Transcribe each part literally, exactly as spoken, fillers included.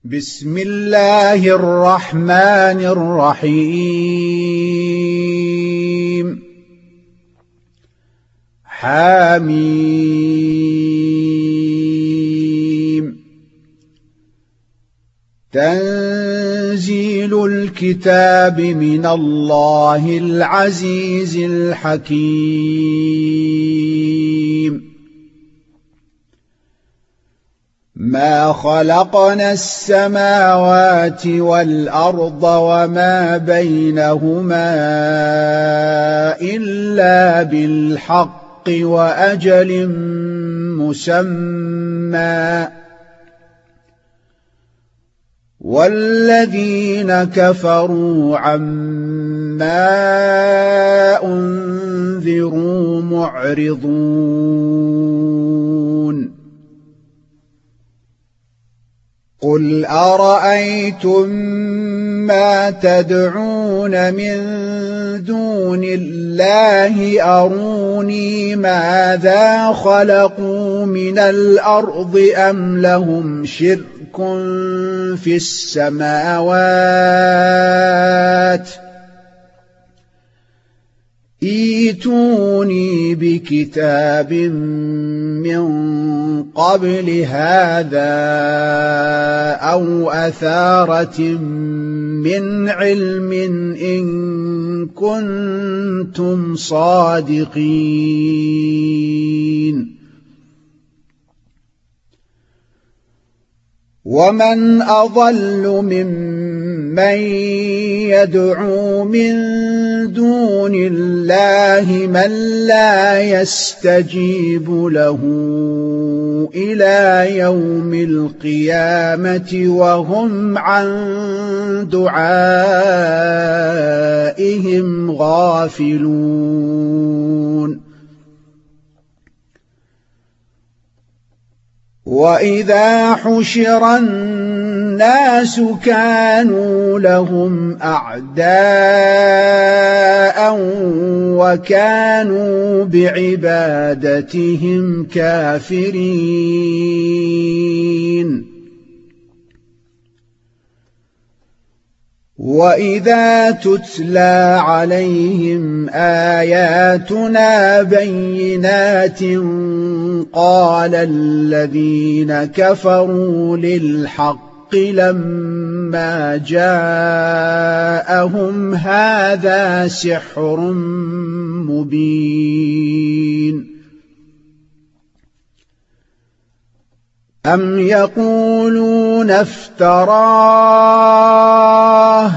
بسم الله الرحمن الرحيم حميم تنزيل الكتاب من الله العزيز الحكيم ما خلقنا السماوات والأرض وما بينهما إلا بالحق وأجل مسمى والذين كفروا عما أنذروا معرضون قل أرأيتم ما تدعون من دون الله أروني ماذا خلقوا من الأرض أم لهم شرك في السماوات ائتوني بكتاب من قبل هذا أو أثارة من علم إن كنتم صادقين ومن أضل ممن يدعو من دون الله من لا يستجيب له إلى يوم القيامة وهم عن دعائهم غافلون وإذا حشر الناس كانوا لهم أعداء وكانوا بعبادتهم كافرين وإذا تتلى عليهم آياتنا بينات قال الذين كفروا للحق لما جاءهم هذا سحر مبين أم يقولون افتراه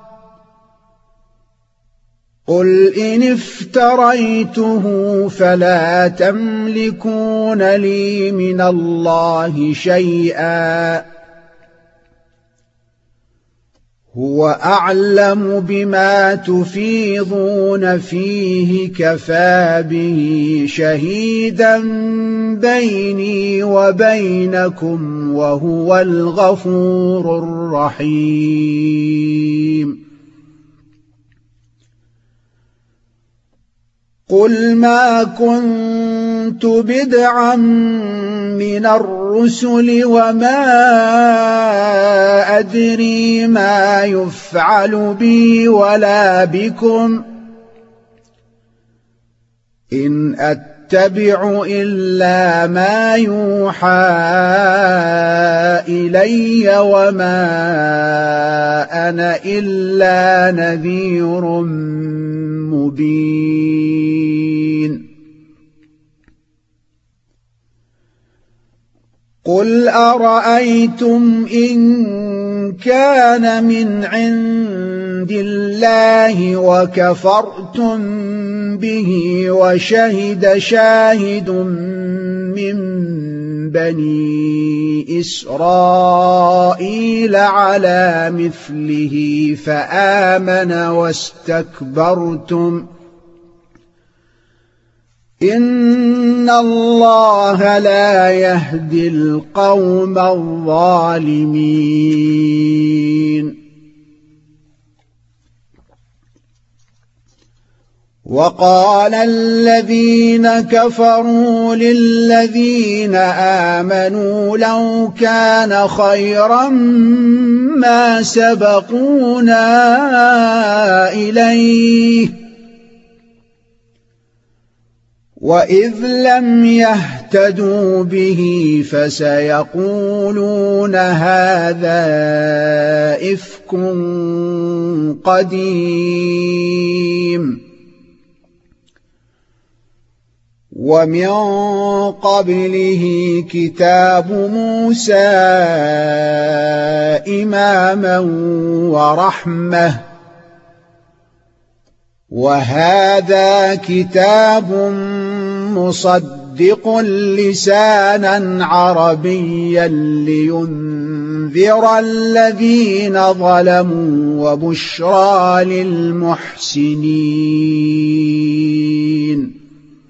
قل إن افتريته فلا تملكون لي من الله شيئا هو أعلم بما تفيضون فيه كفى به شهيدا بيني وبينكم وهو الغفور الرحيم قل ما كنت بدعا من الرسل وما أدري ما يفعل بي ولا بكم إن أتبع إلا ما يوحى إلي وما أنا إلا نذير مبين قل أرأيتم إن كان من عند الله وكفرتم به وشهد شاهد من بني إسرائيل على مثله فآمن واستكبرتم إن الله لا يهدي القوم الظالمين وقال الذين كفروا للذين آمنوا لو كان خيرا ما سبقونا إليه وإذ لم يهتدوا به فسيقولون هذا إفك قديم ومن قبله كتاب موسى إماما ورحمة وهذا كتاب مصدق لسانا عربيا لينذر الذين ظلموا وبشرى للمحسنين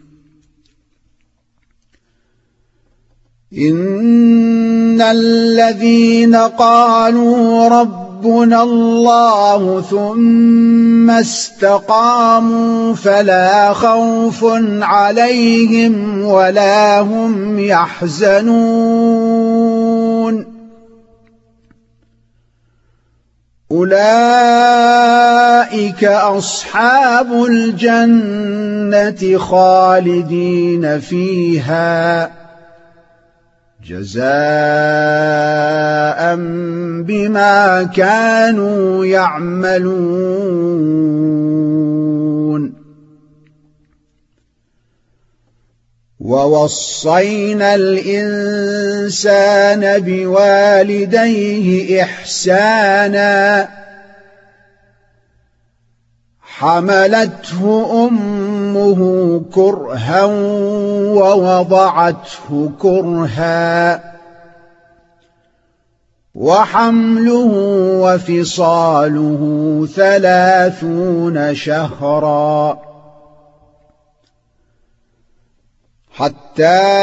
إن الذين قالوا ربنا الله ثم استقاموا فلا خوف عليهم ولا هم يحزنون أولئك أصحاب الجنة خالدين فيها جزاء بما كانوا يعملون ووصينا الإنسان بوالديه إحسانا حملته أمه كرها ووضعته كرها وحمله وفصاله ثلاثون شهرا حتى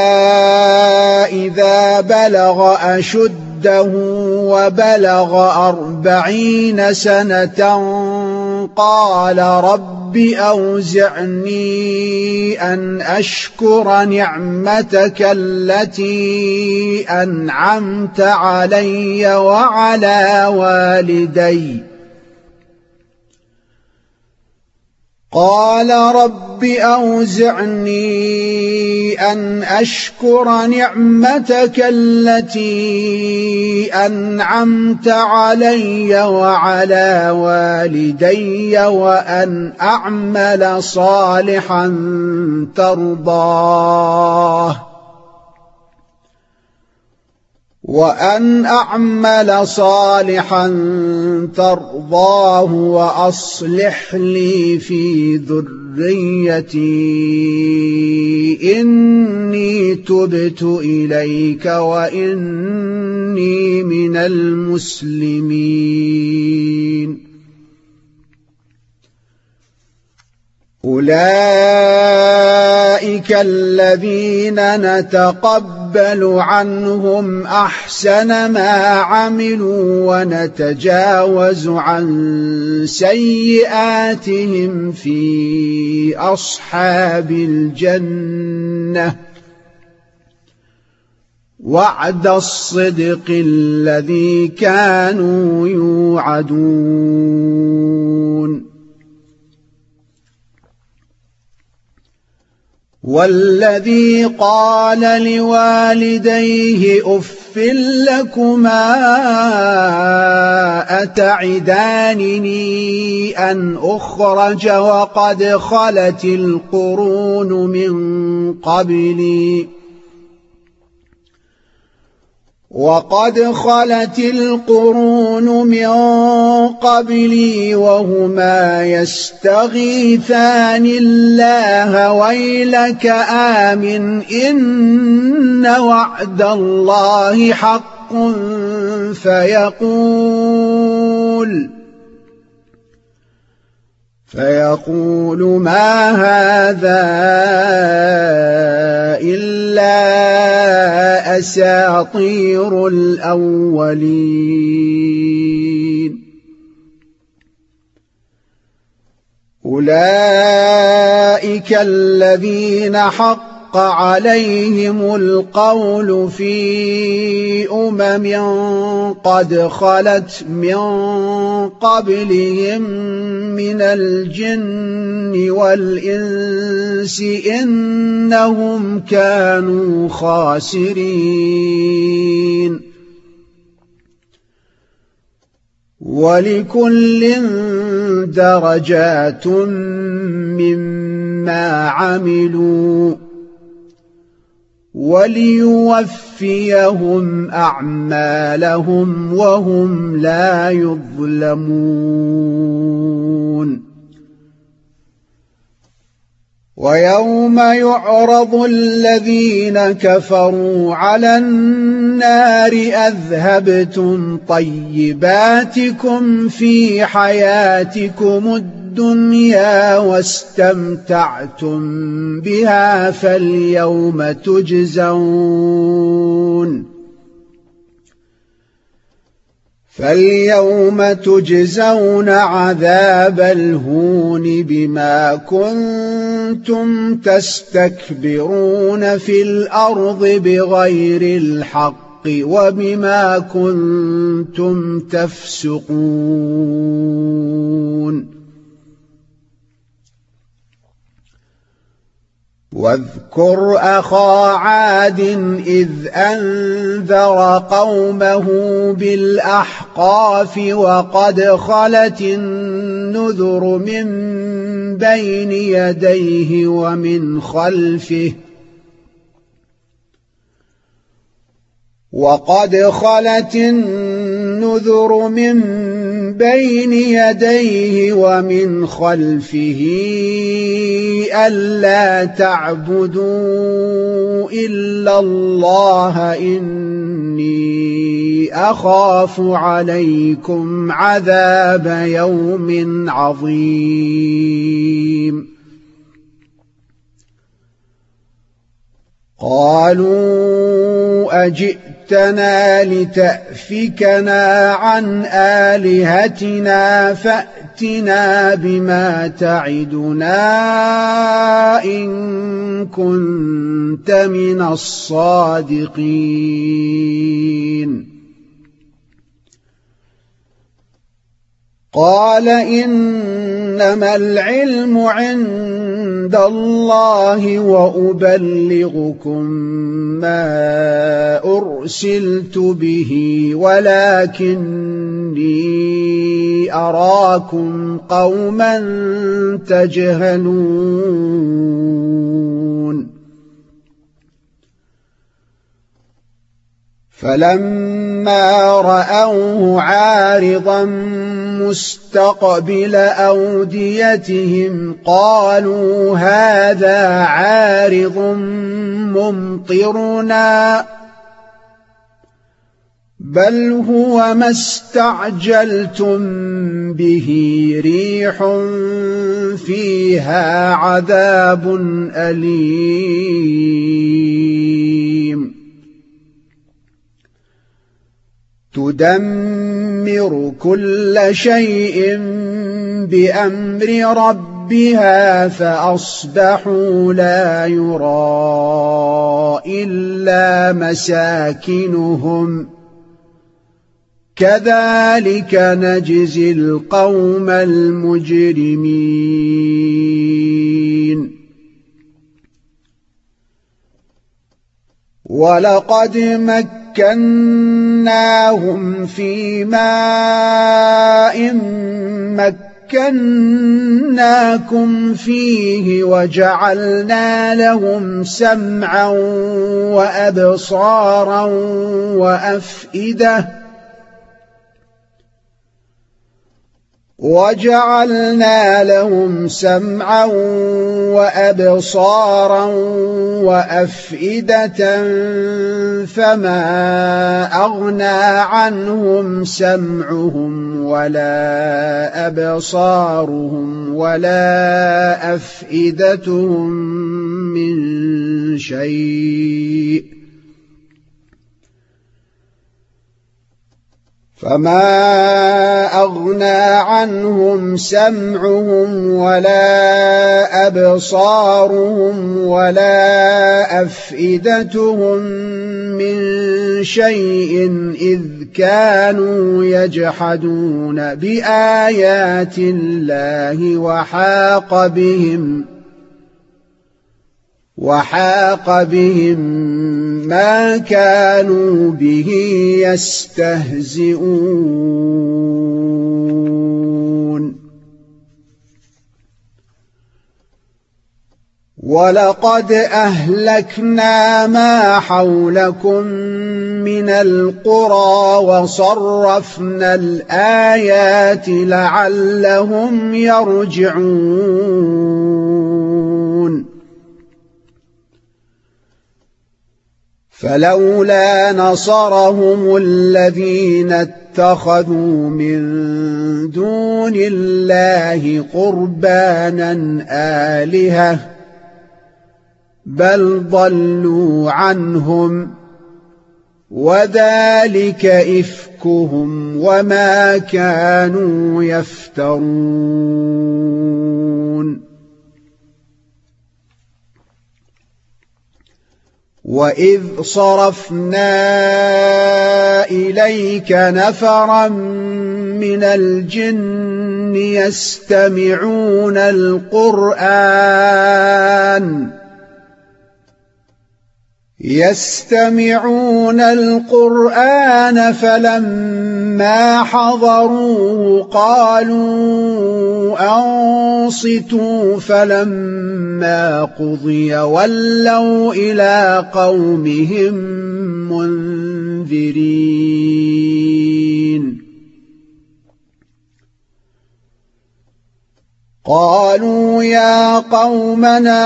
إذا بلغ أشده وبلغ أربعين سنة قال رب أوزعني أن أشكر نعمتك التي أنعمت علي وعلى والدي قال رب أوزعني أن أشكر نعمتك التي أنعمت علي وعلى والدي وأن أعمل صالحا ترضاه وأن أعمل صالحا ترضاه وأصلح لي في ذريتي إني تبت إليك وإني من المسلمين أولئك الذين نتقبل عنهم أحسن ما عملوا ونتجاوز عن سيئاتهم في أصحاب الجنة وعد الصدق الذي كانوا يوعدون والذي قال لوالديه أف لكما أتعدانني أن أخرج وقد خلت القرون من قبلي وقد خلت القرون من قبلي وهما يستغيثان الله ويلك آمن إن وعد الله حق فيقول فيقول ما هذا إلا أساطير الأولين أولئك الذين حق عليهم القول في أمم قد خلت من قبلهم من الجن والإنس إنهم كانوا خاسرين ولكل درجات مما عملوا وليوفيهم أعمالهم وهم لا يظلمون ويوم يعرض الذين كفروا على النار أذهبتم طيباتكم في حياتكم الدنيا واستمتعتم بها فاليوم تجزون فاليوم تجزون عذاب الهون بما كنتم تستكبرون في الأرض بغير الحق وبما كنتم تفسقون واذكر أخا عاد إذ أنذر قومه بالأحقاف وقد خلت النذر من بين يديه ومن خلفه وقد خلت النذر من بين يديه ومن خلفه ألا تعبدوا إلا الله إني أخاف عليكم عذاب يوم عظيم قالوا أجئتنا لتأفكنا عن آلهتنا فأتنا بما تعدنا إن كنت من الصادقين قال إنما العلم عند الله وأبلغكم ما أرسلت به ولكني أراكم قوما تجهلون فلما رأوه عارضا مستقبل أوديتهم قالوا هذا عارض ممطرنا بل هو ما استعجلتم به ريح فيها عذاب أليم تدمر كل شيء بأمر ربها فأصبحوا لا يرى إلا مساكنهم كذلك نجزي القوم المجرمين ولقد مكناهم في ماء مكناكم فيه وجعلنا لهم سمعا وأبصارا وأفئدة وجعلنا لهم سمعا وأبصارا وأفئدة فما أغنى عنهم سمعهم ولا أبصارهم ولا أفئدتهم من شيء فما أغنى عنهم سمعهم ولا أبصارهم ولا أفئدتهم من شيء إذ كانوا يجحدون بآيات الله وحاق بهم وحاق بهم ما كانوا به يستهزئون ولقد أهلكنا ما حولكم من القرى وصرفنا الآيات لعلهم يرجعون فلولا نصرهم الذين اتخذوا من دون الله قربانا آلهة بل ضلوا عنهم وذلك إفكهم وما كانوا يفترون وإذ صرفنا إليك نفرا من الجن يستمعون القرآن يستمعون القرآن فلما حضروه قالوا أنصتوا فلما قضي ولوا إلى قومهم منذرين قالوا يا قومنا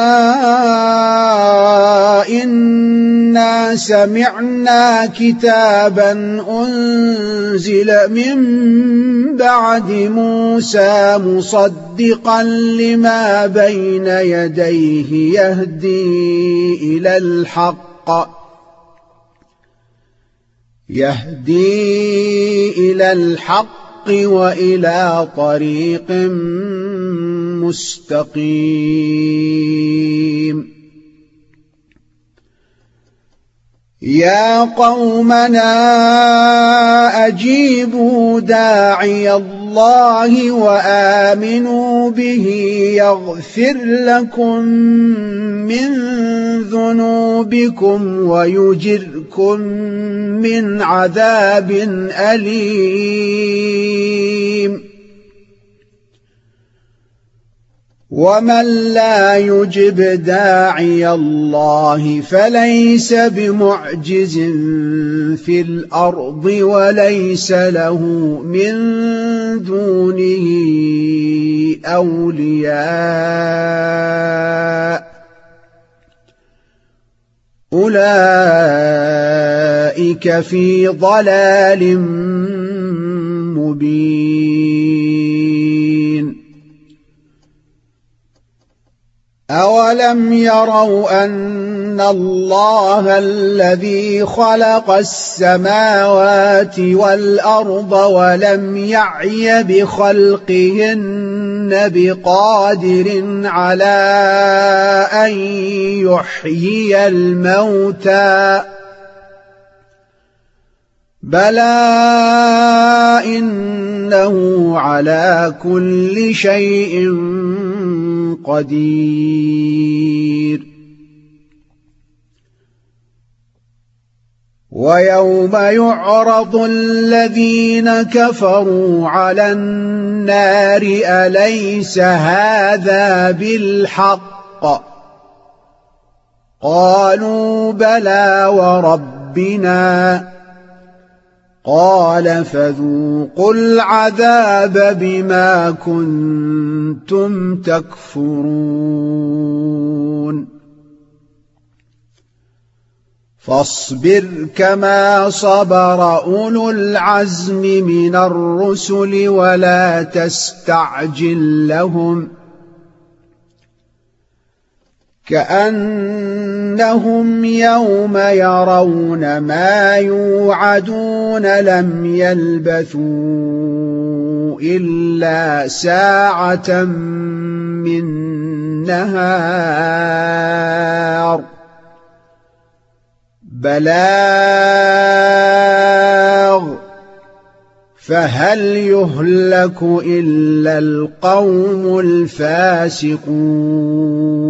إنا سمعنا كتابا أنزل من بعد موسى مصدقا لما بين يديه يهدي إلى الحق يهدي إلى الحق وإلى طريق مستقيم يا قومنا أجيبوا داعي الله وآمنوا به يغفر لكم من ذنوبكم ويجركم من عذاب أليم ومن لا يجب داعي الله فليس بمعجز في الأرض وليس له من دونه أولياء أولئك في ضلال مبين أولم يروا أن الله الذي خلق السماوات والأرض ولم يعي بخلقهن بقادر على أن يحيي الموتى بلى إنه على كل شيء قدير ويوم يعرض الذين كفروا على النار أليس هذا بالحق قالوا بلى وربنا قال فذوقوا العذاب بما كنتم تكفرون فاصبر كما صبر أولو العزم من الرسل ولا تستعجل لهم كأنهم يوم يرون ما يوعدون لم يلبثوا إلا ساعة من نهار بلاغ فهل يهلك إلا القوم الفاسقون